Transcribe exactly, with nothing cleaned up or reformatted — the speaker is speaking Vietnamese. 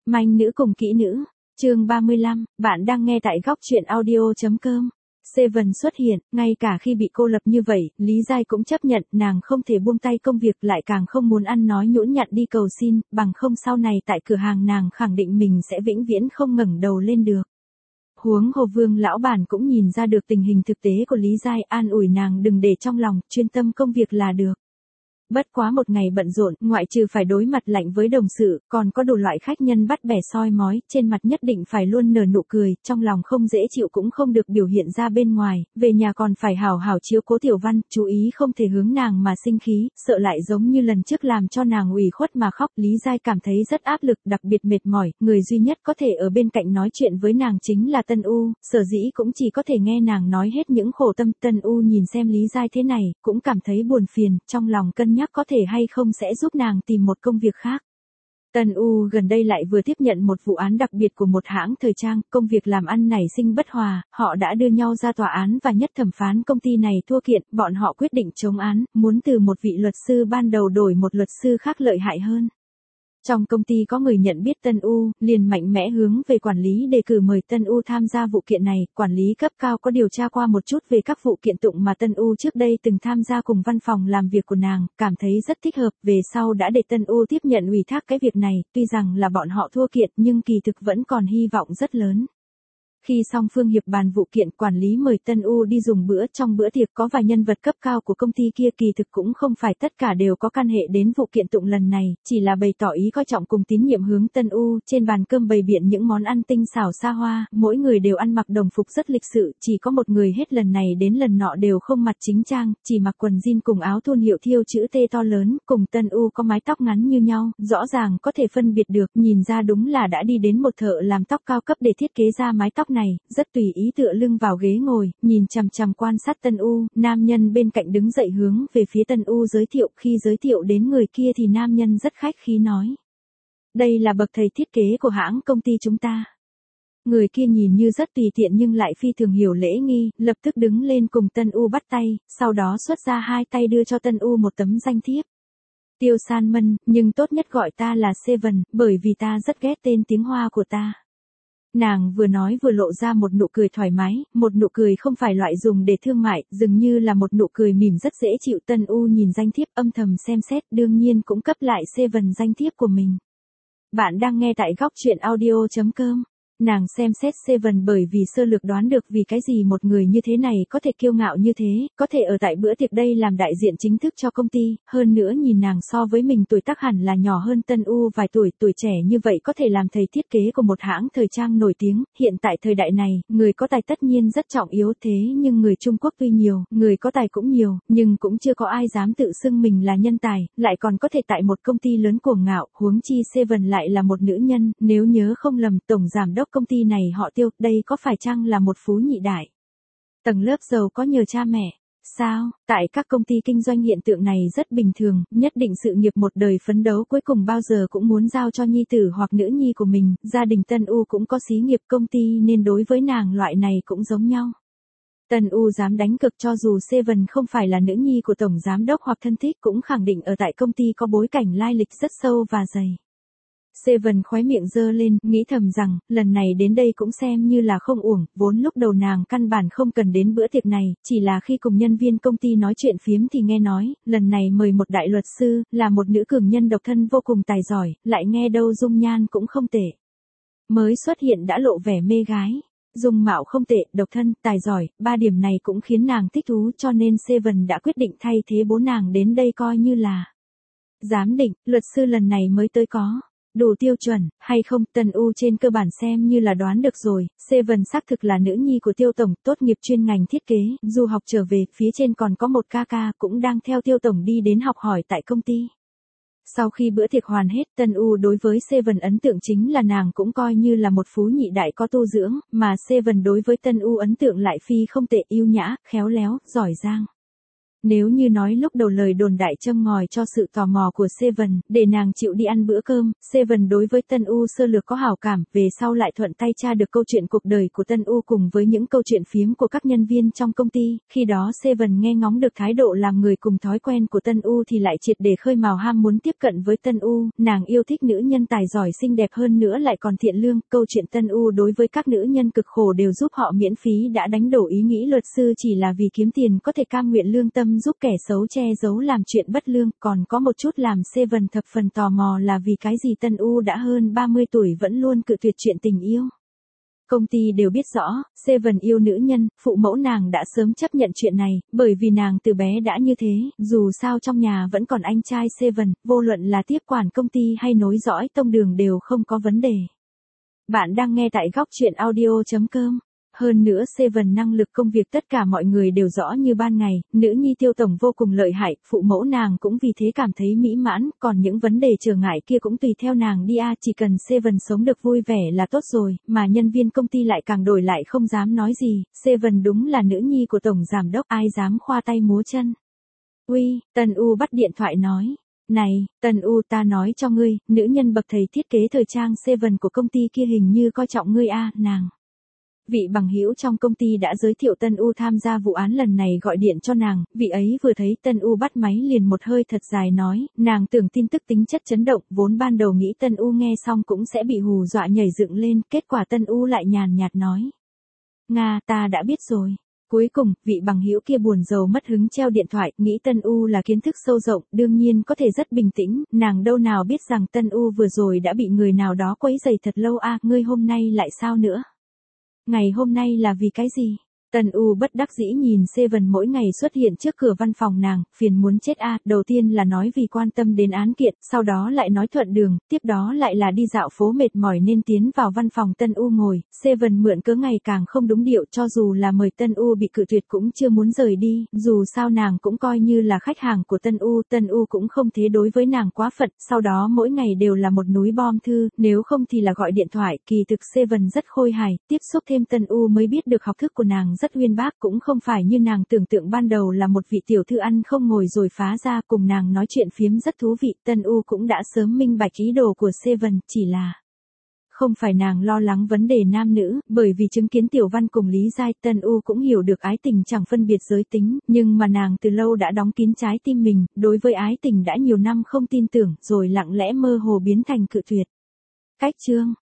Manh nữ cùng kỹ nữ, chương ba mươi lăm, bạn đang nghe tại góc truyện audio.com. Seven xuất hiện, ngay cả khi bị cô lập như vậy, Lý Giai cũng chấp nhận, nàng không thể buông tay công việc lại càng không muốn ăn nói nhũn nhặn đi cầu xin, bằng không sau này tại cửa hàng nàng khẳng định mình sẽ vĩnh viễn không ngẩng đầu lên được. Huống hồ Vương lão bản cũng nhìn ra được tình hình thực tế của Lý Giai, an ủi nàng đừng để trong lòng, chuyên tâm công việc là được. Bất quá một ngày bận rộn, ngoại trừ phải đối mặt lạnh với đồng sự, còn có đủ loại khách nhân bắt bẻ soi mói, trên mặt nhất định phải luôn nở nụ cười, trong lòng không dễ chịu cũng không được biểu hiện ra bên ngoài, về nhà còn phải hào hào chiếu cố Tiểu Văn, chú ý không thể hướng nàng mà sinh khí, sợ lại giống như lần trước làm cho nàng ủy khuất mà khóc. Lý Giai cảm thấy rất áp lực, đặc biệt mệt mỏi, người duy nhất có thể ở bên cạnh nói chuyện với nàng chính là Tân U, sở dĩ cũng chỉ có thể nghe nàng nói hết những khổ tâm. Tân U nhìn xem Lý Giai thế này, cũng cảm thấy buồn phiền, trong lòng cân nhắc có thể hay không sẽ giúp nàng tìm một công việc khác. Tân U gần đây lại vừa tiếp nhận một vụ án đặc biệt của một hãng thời trang, công việc làm ăn nảy sinh bất hòa, họ đã đưa nhau ra tòa án và nhất thẩm phán công ty này thua kiện, bọn họ quyết định chống án, muốn từ một vị luật sư ban đầu đổi một luật sư khác lợi hại hơn. Trong công ty có người nhận biết Tân U, liền mạnh mẽ hướng về quản lý đề cử mời Tân U tham gia vụ kiện này, quản lý cấp cao có điều tra qua một chút về các vụ kiện tụng mà Tân U trước đây từng tham gia cùng văn phòng làm việc của nàng, cảm thấy rất thích hợp, về sau đã để Tân U tiếp nhận ủy thác cái việc này, tuy rằng là bọn họ thua kiện nhưng kỳ thực vẫn còn hy vọng rất lớn. Khi song phương hiệp bàn vụ kiện, quản lý mời Tân U đi dùng bữa, trong bữa tiệc có vài nhân vật cấp cao của công ty kia, kỳ thực cũng không phải tất cả đều có can hệ đến vụ kiện tụng lần này, chỉ là bày tỏ ý coi trọng cùng tín nhiệm hướng Tân U. Trên bàn cơm bày biện những món ăn tinh xảo xa hoa, mỗi người đều ăn mặc đồng phục rất lịch sự, chỉ có một người hết lần này đến lần nọ đều không mặc chính trang, chỉ mặc quần jean cùng áo thun hiệu thiêu chữ T to lớn, cùng Tân U có mái tóc ngắn như nhau, rõ ràng có thể phân biệt được, nhìn ra đúng là đã đi đến một thợ làm tóc cao cấp để thiết kế ra mái tóc này, rất tùy ý tựa lưng vào ghế ngồi, nhìn chằm chằm quan sát Tân U. Nam nhân bên cạnh đứng dậy hướng về phía Tân U giới thiệu, khi giới thiệu đến người kia thì nam nhân rất khách khí nói: đây là bậc thầy thiết kế của hãng công ty chúng ta. Người kia nhìn như rất tùy tiện nhưng lại phi thường hiểu lễ nghi, lập tức đứng lên cùng Tân U bắt tay, sau đó xuất ra hai tay đưa cho Tân U một tấm danh thiếp. Tiêu San Mân, nhưng tốt nhất gọi ta là Seven, bởi vì ta rất ghét tên tiếng Hoa của ta. Nàng vừa nói vừa lộ ra một nụ cười thoải mái, một nụ cười không phải loại dùng để thương mại, dường như là một nụ cười mỉm rất dễ chịu. Tân U nhìn danh thiếp âm thầm xem xét, đương nhiên cũng cấp lại Seven danh thiếp của mình. Bạn đang nghe tại góc truyện audio.com. Nàng xem xét Seven bởi vì sơ lược đoán được vì cái gì một người như thế này có thể kiêu ngạo như thế, có thể ở tại bữa tiệc đây làm đại diện chính thức cho công ty, hơn nữa nhìn nàng so với mình tuổi tác hẳn là nhỏ hơn Tân U vài tuổi, tuổi trẻ như vậy có thể làm thầy thiết kế của một hãng thời trang nổi tiếng, hiện tại thời đại này, người có tài tất nhiên rất trọng yếu, thế nhưng người Trung Quốc tuy nhiều, người có tài cũng nhiều, nhưng cũng chưa có ai dám tự xưng mình là nhân tài, lại còn có thể tại một công ty lớn cuồng ngạo, huống chi Seven lại là một nữ nhân, nếu nhớ không lầm, tổng giám đốc công ty này họ Tiêu, đây có phải chăng là một phú nhị đại? Tầng lớp giàu có nhờ cha mẹ. Sao, tại các công ty kinh doanh hiện tượng này rất bình thường, nhất định sự nghiệp một đời phấn đấu cuối cùng bao giờ cũng muốn giao cho nhi tử hoặc nữ nhi của mình, gia đình Tân U cũng có xí nghiệp công ty nên đối với nàng loại này cũng giống nhau. Tân U dám đánh cược cho dù Seven không phải là nữ nhi của tổng giám đốc hoặc thân thích cũng khẳng định ở tại công ty có bối cảnh lai lịch rất sâu và dày. Seven khóe miệng giơ lên, nghĩ thầm rằng, lần này đến đây cũng xem như là không uổng, vốn lúc đầu nàng căn bản không cần đến bữa tiệc này, chỉ là khi cùng nhân viên công ty nói chuyện phiếm thì nghe nói, lần này mời một đại luật sư, là một nữ cường nhân độc thân vô cùng tài giỏi, lại nghe đâu dung nhan cũng không tệ. Mới xuất hiện đã lộ vẻ mê gái. Dung mạo không tệ, độc thân, tài giỏi, ba điểm này cũng khiến nàng thích thú cho nên Seven đã quyết định thay thế bố nàng đến đây coi như là giám định, luật sư lần này mới tới có đủ tiêu chuẩn, hay không. Tân U trên cơ bản xem như là đoán được rồi, Seven xác thực là nữ nhi của Tiêu Tổng, tốt nghiệp chuyên ngành thiết kế, du học trở về, phía trên còn có một ca ca cũng đang theo Tiêu Tổng đi đến học hỏi tại công ty. Sau khi bữa tiệc hoàn hết, Tân U đối với Seven ấn tượng chính là nàng cũng coi như là một phú nhị đại có tu dưỡng, mà Seven đối với Tân U ấn tượng lại phi không tệ, yêu nhã, khéo léo, giỏi giang. Nếu như nói lúc đầu lời đồn đại châm ngòi cho sự tò mò của Seven, để nàng chịu đi ăn bữa cơm, Seven đối với Tân U sơ lược có hảo cảm, về sau lại thuận tay tra được câu chuyện cuộc đời của Tân U cùng với những câu chuyện phiếm của các nhân viên trong công ty, khi đó Seven nghe ngóng được thái độ làm người cùng thói quen của Tân U thì lại triệt để khơi mào ham muốn tiếp cận với Tân U, nàng yêu thích nữ nhân tài giỏi xinh đẹp hơn nữa lại còn thiện lương, câu chuyện Tân U đối với các nữ nhân cực khổ đều giúp họ miễn phí đã đánh đổ ý nghĩ luật sư chỉ là vì kiếm tiền có thể cam nguyện lương tâm giúp kẻ xấu che giấu làm chuyện bất lương, còn có một chút làm Seven thập phần tò mò là vì cái gì Tân U đã hơn ba mươi tuổi vẫn luôn cự tuyệt chuyện tình yêu. Công ty đều biết rõ, Seven yêu nữ nhân, phụ mẫu nàng đã sớm chấp nhận chuyện này, bởi vì nàng từ bé đã như thế, dù sao trong nhà vẫn còn anh trai Seven, vô luận là tiếp quản công ty hay nối dõi tông đường đều không có vấn đề. Bạn đang nghe tại góc truyện audio chấm com. Hơn nữa Seven năng lực công việc tất cả mọi người đều rõ như ban ngày, nữ nhi Tiêu tổng vô cùng lợi hại, phụ mẫu nàng cũng vì thế cảm thấy mỹ mãn, còn những vấn đề trở ngại kia cũng tùy theo nàng đi a, chỉ cần Seven sống được vui vẻ là tốt rồi, mà nhân viên công ty lại càng đổi lại không dám nói gì, Seven đúng là nữ nhi của tổng giám đốc, ai dám khoa tay múa chân. Uy, Tân U bắt điện thoại nói. Này, Tân U ta nói cho ngươi, nữ nhân bậc thầy thiết kế thời trang Seven của công ty kia hình như coi trọng ngươi a, nàng. Vị bằng hữu trong công ty đã giới thiệu Tân U tham gia vụ án lần này gọi điện cho nàng, vị ấy vừa thấy Tân U bắt máy liền một hơi thật dài nói, nàng tưởng tin tức tính chất chấn động, vốn ban đầu nghĩ Tân U nghe xong cũng sẽ bị hù dọa nhảy dựng lên, kết quả Tân U lại nhàn nhạt nói. Nga, ta đã biết rồi. Cuối cùng, vị bằng hữu kia buồn rầu mất hứng treo điện thoại, nghĩ Tân U là kiến thức sâu rộng, đương nhiên có thể rất bình tĩnh, nàng đâu nào biết rằng Tân U vừa rồi đã bị người nào đó quấy rầy thật lâu a, ngươi hôm nay lại sao nữa? Ngày hôm nay là vì cái gì? Tân U bất đắc dĩ nhìn Seven mỗi ngày xuất hiện trước cửa văn phòng nàng, phiền muốn chết a, đầu tiên là nói vì quan tâm đến án kiện, sau đó lại nói thuận đường, tiếp đó lại là đi dạo phố mệt mỏi nên tiến vào văn phòng Tân U ngồi, Seven mượn cớ ngày càng không đúng điệu, cho dù là mời Tân U bị cự tuyệt cũng chưa muốn rời đi, dù sao nàng cũng coi như là khách hàng của Tân U, Tân U cũng không thế đối với nàng quá phận, sau đó mỗi ngày đều là một núi bom thư, nếu không thì là gọi điện thoại, kỳ thực Seven rất khôi hài, tiếp xúc thêm Tân U mới biết được học thức của nàng rất uyên bác, cũng không phải như nàng tưởng tượng ban đầu là một vị tiểu thư ăn không ngồi rồi phá ra, cùng nàng nói chuyện phiếm rất thú vị, Tân U cũng đã sớm minh bạch ý đồ của Seven, chỉ là không phải nàng lo lắng vấn đề nam nữ, bởi vì chứng kiến Tiểu Văn cùng Lý Giai, Tân U cũng hiểu được ái tình chẳng phân biệt giới tính, nhưng mà nàng từ lâu đã đóng kín trái tim mình, đối với ái tình đã nhiều năm không tin tưởng, rồi lặng lẽ mơ hồ biến thành cự tuyệt. Cách chương